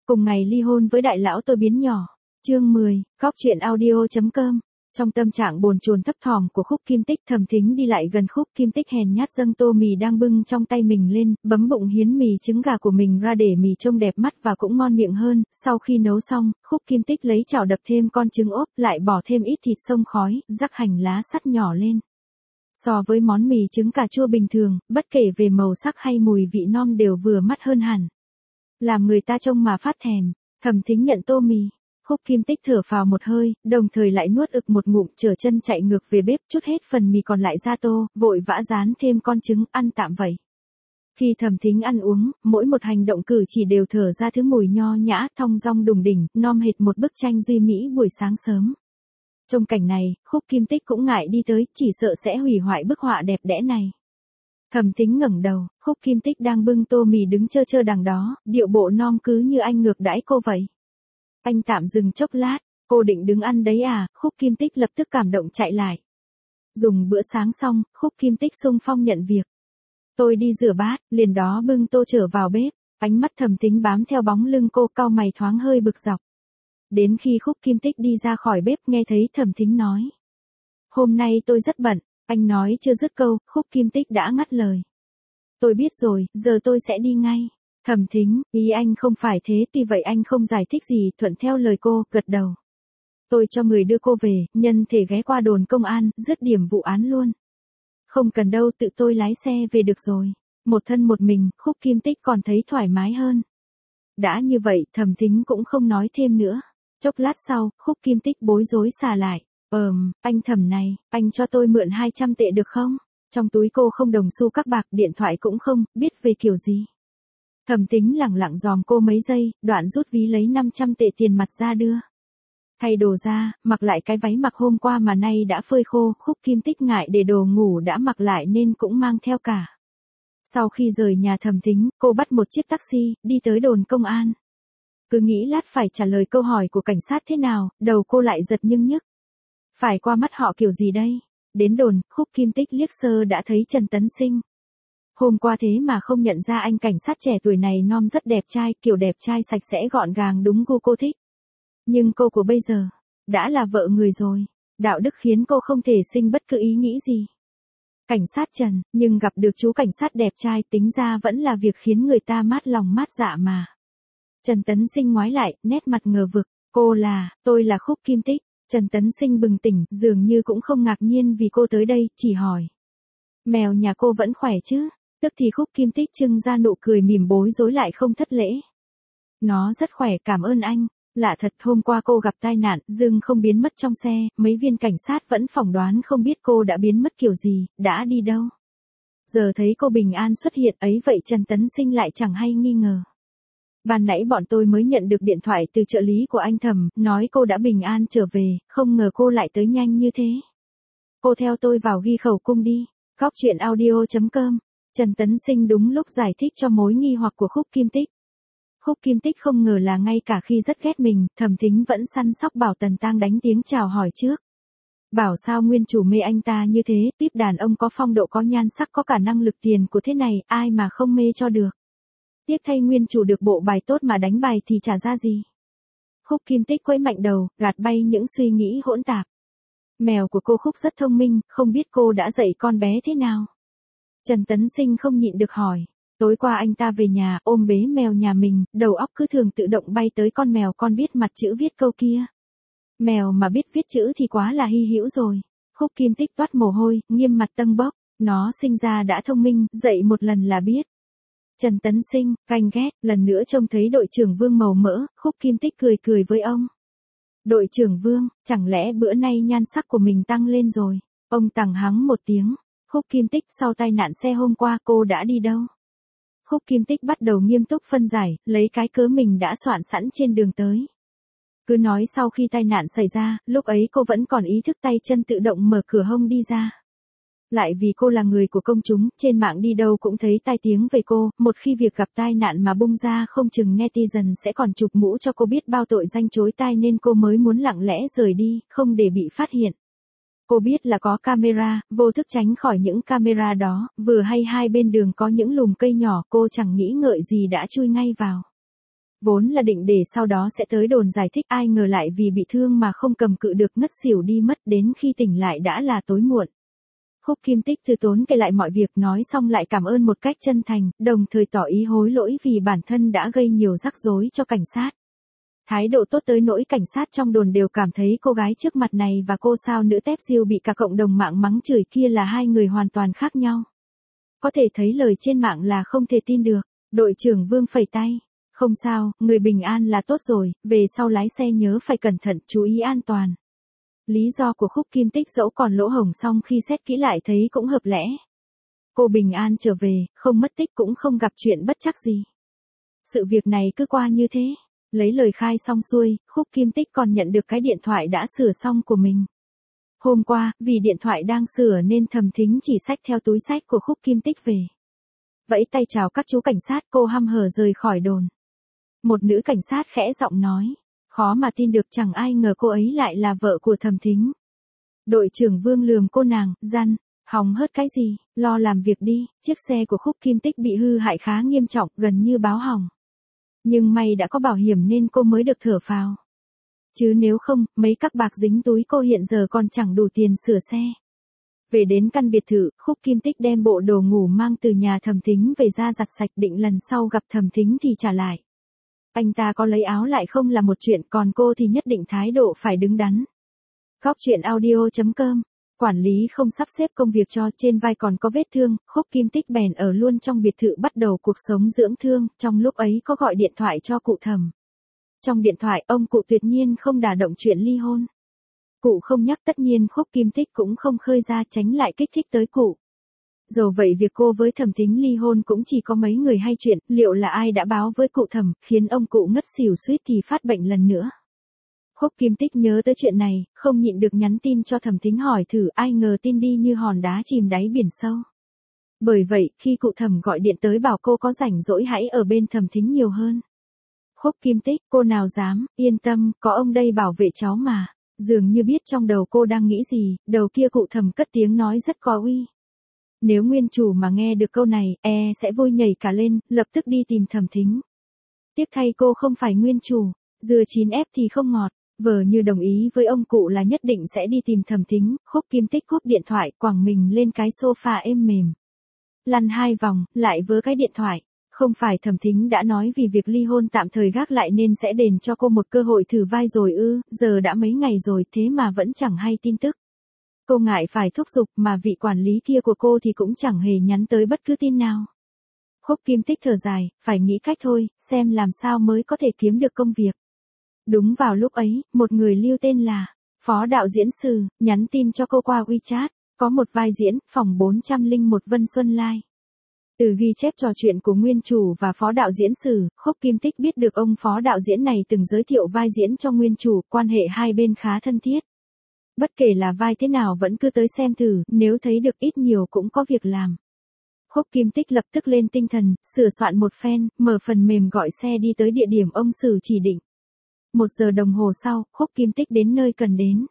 cùng ngày ly hôn với đại lão tôi biến nhỏ. Chương 10, Góc truyện audio.com. Trong tâm trạng bồn chồn thấp thỏm của Khúc Kim Tích, Thẩm Thính đi lại gần Khúc Kim Tích hèn nhát dâng tô mì đang bưng trong tay mình lên, bấm bụng hiến mì trứng gà của mình ra để mì trông đẹp mắt và cũng ngon miệng hơn. Sau khi nấu xong, Khúc Kim Tích lấy chảo đập thêm con trứng ốp, lại bỏ thêm ít thịt xông khói, rắc hành lá sắt nhỏ lên. So với món mì trứng cà chua bình thường, bất kể về màu sắc hay mùi vị non đều vừa mắt hơn hẳn. Làm người ta trông mà phát thèm. Thẩm Thính nhận tô mì. Khúc Kim Tích thở phào một hơi, đồng thời lại nuốt ực một ngụm, trở chân chạy ngược về bếp, trút hết phần mì còn lại ra tô, vội vã rán thêm con trứng, ăn tạm vậy. Khi Thẩm Thính ăn uống, mỗi một hành động cử chỉ đều thở ra thứ mùi nho nhã, thong dong đùng đỉnh, nom hệt một bức tranh duy mỹ buổi sáng sớm. Trong cảnh này, Khúc Kim Tích cũng ngại đi tới, chỉ sợ sẽ hủy hoại bức họa đẹp đẽ này. Thẩm Thính ngẩng đầu, Khúc Kim Tích đang bưng tô mì đứng chơ chơ đằng đó, điệu bộ non cứ như anh ngược đãi cô vậy. Anh tạm dừng chốc lát, cô định đứng ăn đấy à? Khúc Kim Tích lập tức cảm động chạy lại. Dùng bữa sáng xong, Khúc Kim Tích xung phong nhận việc. Tôi đi rửa bát, liền đó bưng tô trở vào bếp, ánh mắt Thẩm Thính bám theo bóng lưng cô, cau mày thoáng hơi bực dọc. Đến khi Khúc Kim Tích đi ra khỏi bếp nghe thấy Thẩm Thính nói. Hôm nay tôi rất bận, anh nói chưa dứt câu, Khúc Kim Tích đã ngắt lời. Tôi biết rồi, giờ tôi sẽ đi ngay. Thẩm Thính, ý anh không phải thế, tuy vậy anh không giải thích gì, thuận theo lời cô, gật đầu. Tôi cho người đưa cô về, nhân thể ghé qua đồn công an, dứt điểm vụ án luôn. Không cần đâu, tự tôi lái xe về được rồi. Một thân một mình, Khúc Kim Tích còn thấy thoải mái hơn. Đã như vậy, Thẩm Thính cũng không nói thêm nữa. Chốc lát sau, Khúc Kim Tích bối rối xà lại. Anh Thẩm này, anh cho tôi mượn 200 tệ được không? Trong túi cô không đồng xu các bạc, điện thoại cũng không, biết về kiểu gì. Thẩm Thính lẳng lặng dòm cô mấy giây, đoạn rút ví lấy 500 tệ tiền mặt ra đưa. Thay đồ ra, mặc lại cái váy mặc hôm qua mà nay đã phơi khô, Khúc Kim Tích ngại để đồ ngủ đã mặc lại nên cũng mang theo cả. Sau khi rời nhà Thẩm Thính, cô bắt một chiếc taxi, đi tới đồn công an. Cứ nghĩ lát phải trả lời câu hỏi của cảnh sát thế nào, đầu cô lại giật nhưng nhức. Phải qua mắt họ kiểu gì đây? Đến đồn, Khúc Kim Tích liếc sơ đã thấy Trần Tấn Sinh. Hôm qua thế mà không nhận ra anh cảnh sát trẻ tuổi này non rất đẹp trai, kiểu đẹp trai sạch sẽ gọn gàng đúng gu cô thích. Nhưng cô của bây giờ, đã là vợ người rồi, đạo đức khiến cô không thể sinh bất cứ ý nghĩ gì. Cảnh sát Trần, nhưng gặp được chú cảnh sát đẹp trai tính ra vẫn là việc khiến người ta mát lòng mát dạ mà. Trần Tấn Sinh ngoái lại, nét mặt ngờ vực, tôi là Khúc Kim Tích. Trần Tấn Sinh bừng tỉnh, dường như cũng không ngạc nhiên vì cô tới đây, chỉ hỏi. Mèo nhà cô vẫn khỏe chứ? Tức thì Khúc Kim Tích trưng ra nụ cười mỉm bối rối lại không thất lễ. Nó rất khỏe, cảm ơn anh. Lạ thật, hôm qua cô gặp tai nạn, dưng không biến mất trong xe, mấy viên cảnh sát vẫn phỏng đoán không biết cô đã biến mất kiểu gì, đã đi đâu. Giờ thấy cô bình an xuất hiện ấy vậy Trần Tấn Sinh lại chẳng hay nghi ngờ. Ban nãy bọn tôi mới nhận được điện thoại từ trợ lý của anh Thẩm, nói cô đã bình an trở về, không ngờ cô lại tới nhanh như thế. Cô theo tôi vào ghi khẩu cung đi. Góc truyện audio.com. Trần Tấn Sinh đúng lúc giải thích cho mối nghi hoặc của Khúc Kim Tích. Khúc Kim Tích không ngờ là ngay cả khi rất ghét mình, Thẩm Thính vẫn săn sóc bảo Tần Tang đánh tiếng chào hỏi trước. Bảo sao nguyên chủ mê anh ta như thế, tiếp đàn ông có phong độ có nhan sắc có cả năng lực tiền của thế này, ai mà không mê cho được. Tiếc thay nguyên chủ được bộ bài tốt mà đánh bài thì chả ra gì. Khúc Kim Tích quẫy mạnh đầu, gạt bay những suy nghĩ hỗn tạp. Mèo của cô Khúc rất thông minh, không biết cô đã dạy con bé thế nào. Trần Tấn Sinh không nhịn được hỏi. Tối qua anh ta về nhà, ôm bế mèo nhà mình, đầu óc cứ thường tự động bay tới con mèo con biết mặt chữ viết câu kia. Mèo mà biết viết chữ thì quá là hy hữu rồi. Khúc Kim Tích toát mồ hôi, nghiêm mặt tâng bốc. Nó sinh ra đã thông minh, dạy một lần là biết. Trần Tấn Sinh, ganh ghét, lần nữa trông thấy đội trưởng Vương màu mỡ, Khúc Kim Tích cười với ông. Đội trưởng Vương, chẳng lẽ bữa nay nhan sắc của mình tăng lên rồi? Ông tằng hắng một tiếng. Khúc Kim Tích, sau tai nạn xe hôm qua cô đã đi đâu? Khúc Kim Tích bắt đầu nghiêm túc phân giải, lấy cái cớ mình đã soạn sẵn trên đường tới. Cứ nói sau khi tai nạn xảy ra, lúc ấy cô vẫn còn ý thức tay chân tự động mở cửa hông đi ra. Lại vì cô là người của công chúng, trên mạng đi đâu cũng thấy tai tiếng về cô, một khi việc gặp tai nạn mà bung ra không chừng netizen sẽ còn chụp mũ cho cô biết bao tội danh chối tai nên cô mới muốn lặng lẽ rời đi, không để bị phát hiện. Cô biết là có camera, vô thức tránh khỏi những camera đó, vừa hay hai bên đường có những lùm cây nhỏ, cô chẳng nghĩ ngợi gì đã chui ngay vào. Vốn là định để sau đó sẽ tới đồn giải thích, ai ngờ lại vì bị thương mà không cầm cự được ngất xỉu đi mất, đến khi tỉnh lại đã là tối muộn. Khúc Kim Tích từ tốn kể lại mọi việc, nói xong lại cảm ơn một cách chân thành, đồng thời tỏ ý hối lỗi vì bản thân đã gây nhiều rắc rối cho cảnh sát. Thái độ tốt tới nỗi cảnh sát trong đồn đều cảm thấy cô gái trước mặt này và cô sao nữ tép diêu bị cả cộng đồng mạng mắng chửi kia là hai người hoàn toàn khác nhau. Có thể thấy lời trên mạng là không thể tin được. Đội trưởng Vương phẩy tay. Không sao, người bình an là tốt rồi, về sau lái xe nhớ phải cẩn thận, chú ý an toàn. Lý do của Khúc Kim Tích dẫu còn lỗ hổng song khi xét kỹ lại thấy cũng hợp lẽ. Cô bình an trở về, không mất tích cũng không gặp chuyện bất trắc gì. Sự việc này cứ qua như thế. Lấy lời khai xong xuôi, Khúc Kim Tích còn nhận được cái điện thoại đã sửa xong của mình. Hôm qua, vì điện thoại đang sửa nên Thẩm Thính chỉ xách theo túi xách của Khúc Kim Tích về. Vẫy tay chào các chú cảnh sát, cô hăm hở rời khỏi đồn. Một nữ cảnh sát khẽ giọng nói. Khó mà tin được, chẳng ai ngờ cô ấy lại là vợ của Thẩm Thính. Đội trưởng Vương lườm cô nàng, răn, hòng hớt cái gì, lo làm việc đi. Chiếc xe của Khúc Kim Tích bị hư hại khá nghiêm trọng, gần như báo hỏng. Nhưng may đã có bảo hiểm nên cô mới được thở phào. Chứ nếu không, mấy các bạc dính túi cô hiện giờ còn chẳng đủ tiền sửa xe. Về đến căn biệt thự, Khúc Kim Tích đem bộ đồ ngủ mang từ nhà Thẩm Thính về ra giặt sạch, định lần sau gặp Thẩm Thính thì trả lại. Anh ta có lấy áo lại không là một chuyện, còn cô thì nhất định thái độ phải đứng đắn. Góc chuyện audio.com. Quản lý không sắp xếp công việc cho, trên vai còn có vết thương, Khúc Kim Tích bèn ở luôn trong biệt thự bắt đầu cuộc sống dưỡng thương, trong lúc ấy có gọi điện thoại cho cụ Thẩm. Trong điện thoại, ông cụ tuyệt nhiên không đả động chuyện ly hôn. Cụ không nhắc, tất nhiên Khúc Kim Tích cũng không khơi ra, tránh lại kích thích tới cụ. Dầu vậy việc cô với Thẩm Thính ly hôn cũng chỉ có mấy người hay chuyện, liệu là ai đã báo với cụ Thẩm, khiến ông cụ ngất xỉu suýt thì phát bệnh lần nữa. Khúc Kim Tích nhớ tới chuyện này, không nhịn được nhắn tin cho Thẩm Thính hỏi thử, ai ngờ tin đi như hòn đá chìm đáy biển sâu. Bởi vậy, khi cụ Thẩm gọi điện tới bảo cô có rảnh rỗi hãy ở bên Thẩm Thính nhiều hơn. Khúc Kim Tích, cô nào dám, yên tâm, có ông đây bảo vệ cháu mà. Dường như biết trong đầu cô đang nghĩ gì, đầu kia cụ Thẩm cất tiếng nói rất có uy. Nếu nguyên chủ mà nghe được câu này, sẽ vui nhảy cả lên, lập tức đi tìm Thẩm Thính. Tiếc thay cô không phải nguyên chủ, dưa chín ép thì không ngọt. Vờ như đồng ý với ông cụ là nhất định sẽ đi tìm Thẩm Thính, Khúc Kim Tích cúp điện thoại, quẳng mình lên cái sofa êm mềm. Lăn 2 vòng, lại vớ cái điện thoại. Không phải Thẩm Thính đã nói vì việc ly hôn tạm thời gác lại nên sẽ đền cho cô một cơ hội thử vai rồi ư, giờ đã mấy ngày rồi thế mà vẫn chẳng hay tin tức. Cô ngại phải thúc giục mà vị quản lý kia của cô thì cũng chẳng hề nhắn tới bất cứ tin nào. Khúc Kim Tích thở dài, phải nghĩ cách thôi, xem làm sao mới có thể kiếm được công việc. Đúng vào lúc ấy, một người lưu tên là Phó đạo diễn Sử, nhắn tin cho cô qua WeChat, có một vai diễn, phòng 401 Vân Xuân Lai. Từ ghi chép trò chuyện của nguyên chủ và Phó đạo diễn Sử, Khúc Kim Tích biết được ông Phó đạo diễn này từng giới thiệu vai diễn cho nguyên chủ, quan hệ hai bên khá thân thiết. Bất kể là vai thế nào vẫn cứ tới xem thử, nếu thấy được ít nhiều cũng có việc làm. Khúc Kim Tích lập tức lên tinh thần, sửa soạn một phen, mở phần mềm gọi xe đi tới địa điểm ông Sử chỉ định. 1 giờ đồng hồ sau, Khúc Kim Tích đến nơi cần đến.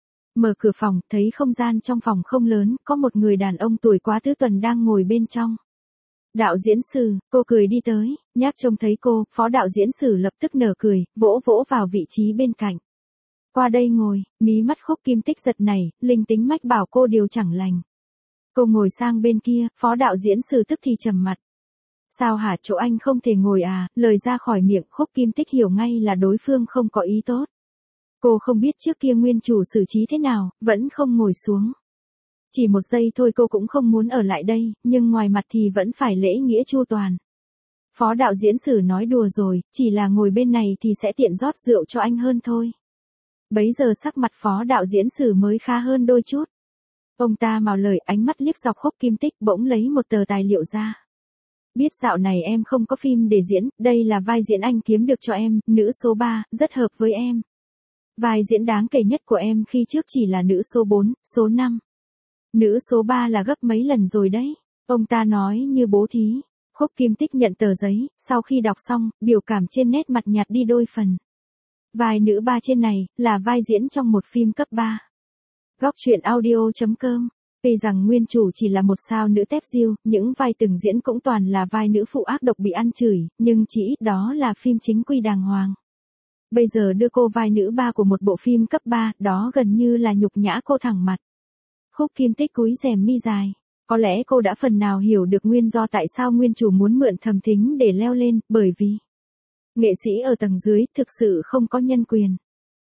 Mở cửa phòng, thấy không gian trong phòng không lớn, có một người đàn ông tuổi quá tứ tuần đang ngồi bên trong. Đạo diễn Sử, cô cười đi tới, nhác trông thấy cô, Phó đạo diễn Sử lập tức nở cười, vỗ vỗ vào vị trí bên cạnh. Qua đây ngồi, mí mắt Khúc Kim Tích giật nảy, linh tính mách bảo cô điều chẳng lành. Cô ngồi sang bên kia, Phó đạo diễn Sử tức thì trầm mặt. Sao hả, chỗ anh không thể ngồi à, lời ra khỏi miệng Khúc Kim Tích hiểu ngay là đối phương không có ý tốt. Cô không biết trước kia nguyên chủ xử trí thế nào, vẫn không ngồi xuống. Chỉ 1 giây thôi cô cũng không muốn ở lại đây, nhưng ngoài mặt thì vẫn phải lễ nghĩa chu toàn. Phó đạo diễn Sử nói đùa rồi, chỉ là ngồi bên này thì sẽ tiện rót rượu cho anh hơn thôi. Bấy giờ sắc mặt Phó đạo diễn Sử mới khá hơn đôi chút. Ông ta mào lời, ánh mắt liếc dọc Khúc Kim Tích, bỗng lấy một tờ tài liệu ra. Biết dạo này em không có phim để diễn, đây là vai diễn anh kiếm được cho em, nữ số 3, rất hợp với em. Vai diễn đáng kể nhất của em khi trước chỉ là nữ số 4, số 5. Nữ số 3 là gấp mấy lần rồi đấy. Ông ta nói như bố thí. Khúc Kim Tích nhận tờ giấy, sau khi đọc xong, biểu cảm trên nét mặt nhạt đi đôi phần. Vai nữ 3 trên này, là vai diễn trong một phim cấp 3. Góc chuyện audio.com Tuy rằng nguyên chủ chỉ là một sao nữ tép diêu, những vai từng diễn cũng toàn là vai nữ phụ ác độc bị ăn chửi, nhưng chỉ ít đó là phim chính quy đàng hoàng. Bây giờ đưa cô vai nữ 3 của một bộ phim cấp 3, đó gần như là nhục nhã cô thẳng mặt. Khúc Kim Tích cúi rèm mi dài. Có lẽ cô đã phần nào hiểu được nguyên do tại sao nguyên chủ muốn mượn Thẩm Thính để leo lên, bởi vì nghệ sĩ ở tầng dưới thực sự không có nhân quyền.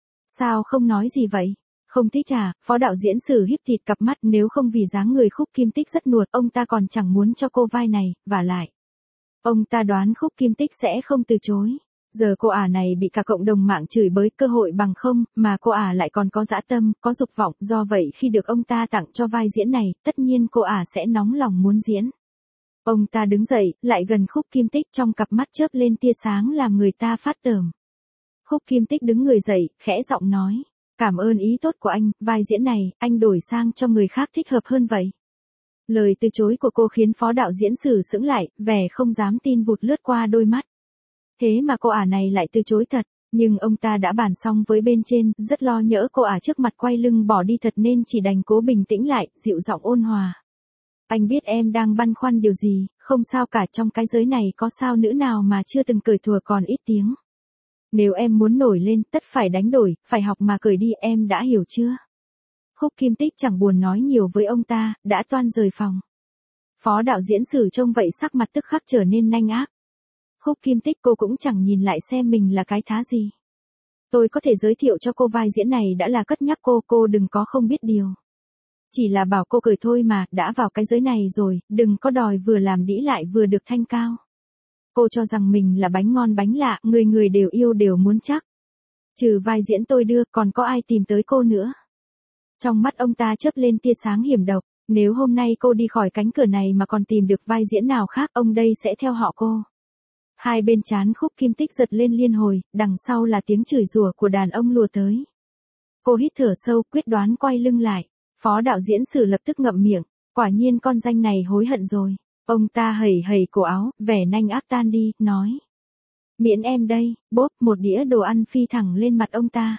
Sao không nói gì vậy? Không thích à? Phó đạo diễn Sử híp thịt cặp mắt, nếu không vì dáng người Khúc Kim Tích rất nuột, ông ta còn chẳng muốn cho cô vai này, vả lại. Ông ta đoán Khúc Kim Tích sẽ không từ chối. Giờ cô ả này bị cả cộng đồng mạng chửi bới cơ hội bằng không, mà cô ả lại còn có dã tâm, có dục vọng, do vậy khi được ông ta tặng cho vai diễn này, tất nhiên cô ả sẽ nóng lòng muốn diễn. Ông ta đứng dậy, lại gần Khúc Kim Tích, trong cặp mắt chớp lên tia sáng làm người ta phát tởm. Khúc Kim Tích đứng người dậy, khẽ giọng nói, cảm ơn ý tốt của anh, vai diễn này, anh đổi sang cho người khác thích hợp hơn vậy. Lời từ chối của cô khiến phó đạo diễn Sử sững lại, vẻ không dám tin vụt lướt qua đôi mắt. Thế mà cô ả này lại từ chối thật, nhưng ông ta đã bàn xong với bên trên, rất lo nhỡ cô ả trước mặt quay lưng bỏ đi thật nên chỉ đành cố bình tĩnh lại, dịu giọng ôn hòa. Anh biết em đang băn khoăn điều gì, không sao cả, trong cái giới này có sao nữ nào mà chưa từng cởi thùa còn ít tiếng. Nếu em muốn nổi lên, tất phải đánh đổi, phải học mà cởi đi, em đã hiểu chưa? Khúc Kim Tích chẳng buồn nói nhiều với ông ta, đã toan rời phòng. Phó đạo diễn Sử trông vậy sắc mặt tức khắc trở nên nanh ác. Khúc Kim Tích, cô cũng chẳng nhìn lại xem mình là cái thá gì. Tôi có thể giới thiệu cho cô vai diễn này đã là cất nhắc cô đừng có không biết điều. Chỉ là bảo cô cười thôi mà, đã vào cái giới này rồi, đừng có đòi vừa làm đĩ lại vừa được thanh cao. Cô cho rằng mình là bánh ngon bánh lạ, người người đều yêu đều muốn chắc. Trừ vai diễn tôi đưa, còn có ai tìm tới cô nữa. Trong mắt ông ta chớp lên tia sáng hiểm độc, nếu hôm nay cô đi khỏi cánh cửa này mà còn tìm được vai diễn nào khác, ông đây sẽ theo họ cô. Hai bên trán Khúc Kim Tích giật lên liên hồi, đằng sau là tiếng chửi rủa của đàn ông lùa tới. Cô hít thở sâu, quyết đoán quay lưng lại. Phó đạo diễn Sử lập tức ngậm miệng, quả nhiên con danh này hối hận rồi. Ông ta hẩy hẩy cổ áo, vẻ nanh ác tan đi, nói. Miễn em đây, bốp, một đĩa đồ ăn phi thẳng lên mặt ông ta.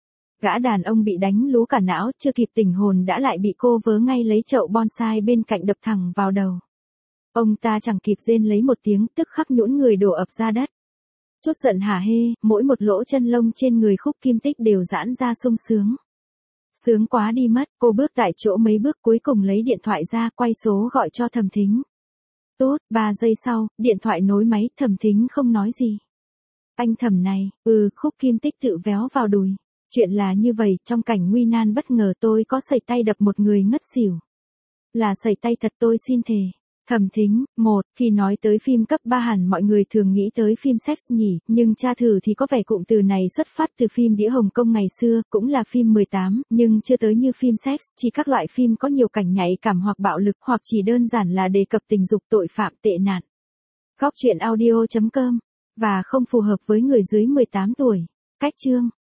Gã đàn ông bị đánh lú cả não, chưa kịp tỉnh hồn đã lại bị cô vớ ngay lấy chậu bonsai bên cạnh đập thẳng vào đầu. Ông ta chẳng kịp rên lấy một tiếng, tức khắc nhũn người đổ ập ra đất. Chốt giận hả hê, mỗi một lỗ chân lông trên người Khúc Kim Tích đều giãn ra sung sướng. Sướng quá đi mất, cô bước tại chỗ mấy bước cuối cùng lấy điện thoại ra, quay số gọi cho Thẩm Thính. Tốt, 3 giây sau, điện thoại nối máy, Thẩm Thính không nói gì. Anh Thẩm này, Khúc Kim Tích tự véo vào đùi. Chuyện là như vậy, trong cảnh nguy nan bất ngờ tôi có sẩy tay đập một người ngất xỉu. Là sẩy tay thật, tôi xin thề. Thẩm Thính, khi nói tới phim cấp 3 hẳn mọi người thường nghĩ tới phim sex nhỉ, nhưng tra thử thì có vẻ cụm từ này xuất phát từ phim đĩa Hồng Kông ngày xưa, cũng là phim 18, nhưng chưa tới như phim sex, chỉ các loại phim có nhiều cảnh nhạy cảm hoặc bạo lực, hoặc chỉ đơn giản là đề cập tình dục, tội phạm, tệ nạn. Góc truyện audio.com, và không phù hợp với người dưới 18 tuổi. Cách chương